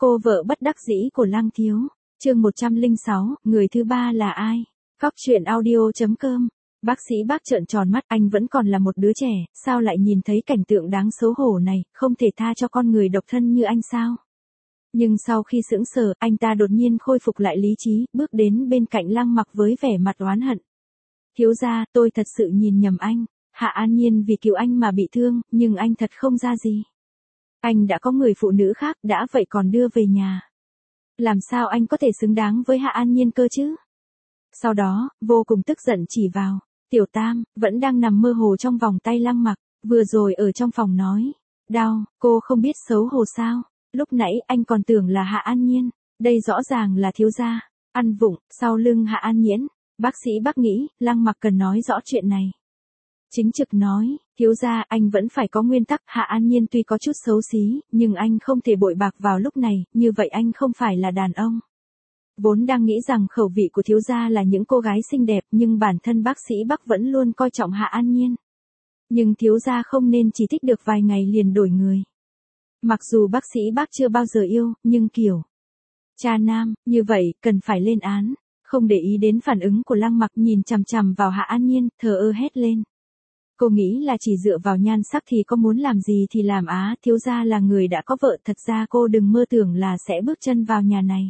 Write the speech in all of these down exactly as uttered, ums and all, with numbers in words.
Cô vợ bất đắc dĩ của Lăng Thiếu. Chương một trăm lẻ sáu, người thứ ba là ai? Góc truyện audio chấm com. Bác sĩ Bác trợn tròn mắt, anh vẫn còn là một đứa trẻ, sao lại nhìn thấy cảnh tượng đáng xấu hổ này, không thể tha cho con người độc thân như anh sao? Nhưng sau khi sững sờ, anh ta đột nhiên khôi phục lại lý trí, bước đến bên cạnh Lăng Mặc với vẻ mặt oán hận. Thiếu gia, tôi thật sự nhìn nhầm anh. Hạ An Nhiên vì cứu anh mà bị thương, nhưng anh thật không ra gì. Anh đã có người phụ nữ khác, đã vậy còn đưa về nhà. Làm sao anh có thể xứng đáng với Hạ An Nhiên cơ chứ? Sau đó, vô cùng tức giận chỉ vào Tiểu Tam, vẫn đang nằm mơ hồ trong vòng tay Lăng Mặc, vừa rồi ở trong phòng nói. Đau, cô không biết xấu hổ sao? Lúc nãy anh còn tưởng là Hạ An Nhiên, đây rõ ràng là thiếu gia. Ăn vụng, sau lưng Hạ An Nhiên. Bác sĩ Bác nghĩ, Lăng Mặc cần nói rõ chuyện này. Chính trực nói, thiếu gia, anh vẫn phải có nguyên tắc. Hạ An Nhiên tuy có chút xấu xí, nhưng anh không thể bội bạc vào lúc này, như vậy anh không phải là đàn ông. Vốn đang nghĩ rằng khẩu vị của thiếu gia là những cô gái xinh đẹp, nhưng bản thân bác sĩ Bắc vẫn luôn coi trọng Hạ An Nhiên. Nhưng thiếu gia không nên chỉ thích được vài ngày liền đổi người. Mặc dù bác sĩ Bắc chưa bao giờ yêu, nhưng kiểu cha nam, như vậy, cần phải lên án. Không để ý đến phản ứng của Lăng Mặc, nhìn chằm chằm vào Hạ An Nhiên, thờ ơ hét lên. Cô nghĩ là chỉ dựa vào nhan sắc thì có muốn làm gì thì làm á, thiếu gia là người đã có vợ, thật ra cô đừng mơ tưởng là sẽ bước chân vào nhà này.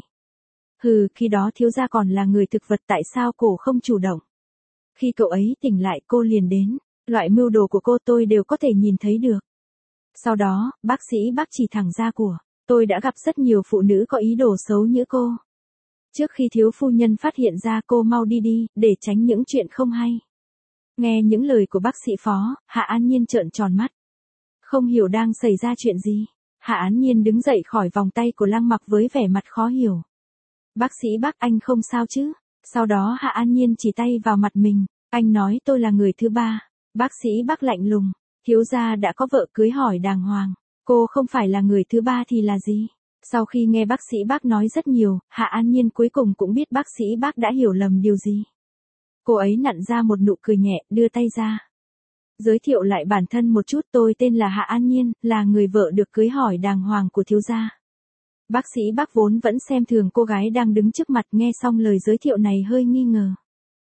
Hừ, khi đó thiếu gia còn là người thực vật, tại sao cổ không chủ động? Khi cậu ấy tỉnh lại cô liền đến, loại mưu đồ của cô tôi đều có thể nhìn thấy được. Sau đó, bác sĩ Bác chỉ thẳng ra của, tôi đã gặp rất nhiều phụ nữ có ý đồ xấu như cô. Trước khi thiếu phu nhân phát hiện ra, cô mau đi đi, để tránh những chuyện không hay. Nghe những lời của bác sĩ Phó, Hạ An Nhiên trợn tròn mắt. Không hiểu đang xảy ra chuyện gì. Hạ An Nhiên đứng dậy khỏi vòng tay của Lăng Mặc với vẻ mặt khó hiểu. Bác sĩ Bác, anh không sao chứ? Sau đó Hạ An Nhiên chỉ tay vào mặt mình. Anh nói tôi là người thứ ba. Bác sĩ Bác lạnh lùng. Thiếu gia đã có vợ, cưới hỏi đàng hoàng. Cô không phải là người thứ ba thì là gì? Sau khi nghe bác sĩ Bác nói rất nhiều, Hạ An Nhiên cuối cùng cũng biết bác sĩ Bác đã hiểu lầm điều gì. Cô ấy nặn ra một nụ cười nhẹ, đưa tay ra. Giới thiệu lại bản thân một chút, tôi tên là Hạ An Nhiên, là người vợ được cưới hỏi đàng hoàng của thiếu gia. Bác sĩ Bác vốn vẫn xem thường cô gái đang đứng trước mặt, nghe xong lời giới thiệu này hơi nghi ngờ.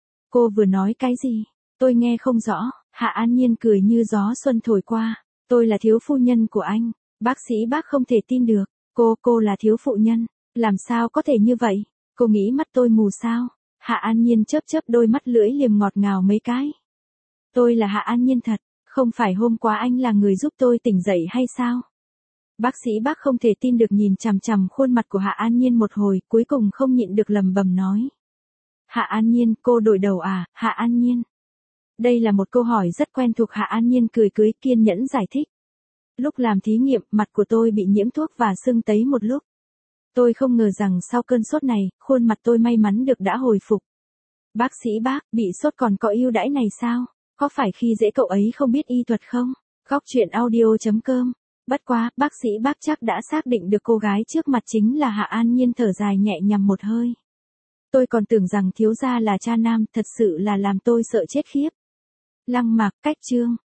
Cô vừa nói cái gì? Tôi nghe không rõ. Hạ An Nhiên cười như gió xuân thổi qua. Tôi là thiếu phu nhân của anh. Bác sĩ Bác không thể tin được. Cô, cô là thiếu phụ nhân. Làm sao có thể như vậy? Cô nghĩ mắt tôi mù sao? Hạ An Nhiên chớp chớp đôi mắt, lưỡi liềm ngọt ngào mấy cái. Tôi là Hạ An Nhiên thật, không phải hôm qua anh là người giúp tôi tỉnh dậy hay sao? Bác sĩ Bác không thể tin được, nhìn chằm chằm khuôn mặt của Hạ An Nhiên một hồi, cuối cùng không nhịn được lẩm bẩm nói. Hạ An Nhiên, cô đổi đầu à? Hạ An Nhiên. Đây là một câu hỏi rất quen thuộc. Hạ An Nhiên cười cưới kiên nhẫn giải thích. Lúc làm thí nghiệm, mặt của tôi bị nhiễm thuốc và sưng tấy một lúc. Tôi không ngờ rằng sau cơn sốt này, khuôn mặt tôi may mắn được đã hồi phục. Bác sĩ Bác, bị sốt còn có ưu đãi này sao? Có phải khi dễ cậu ấy không biết y thuật không? Góc truyện audio chấm com. Bất quá, bác sĩ Bác chắc đã xác định được cô gái trước mặt chính là Hạ An Nhiên, thở dài nhẹ nhằm một hơi. Tôi còn tưởng rằng thiếu gia là cha nam, thật sự là làm tôi sợ chết khiếp. Lăng Mặc, cách chương.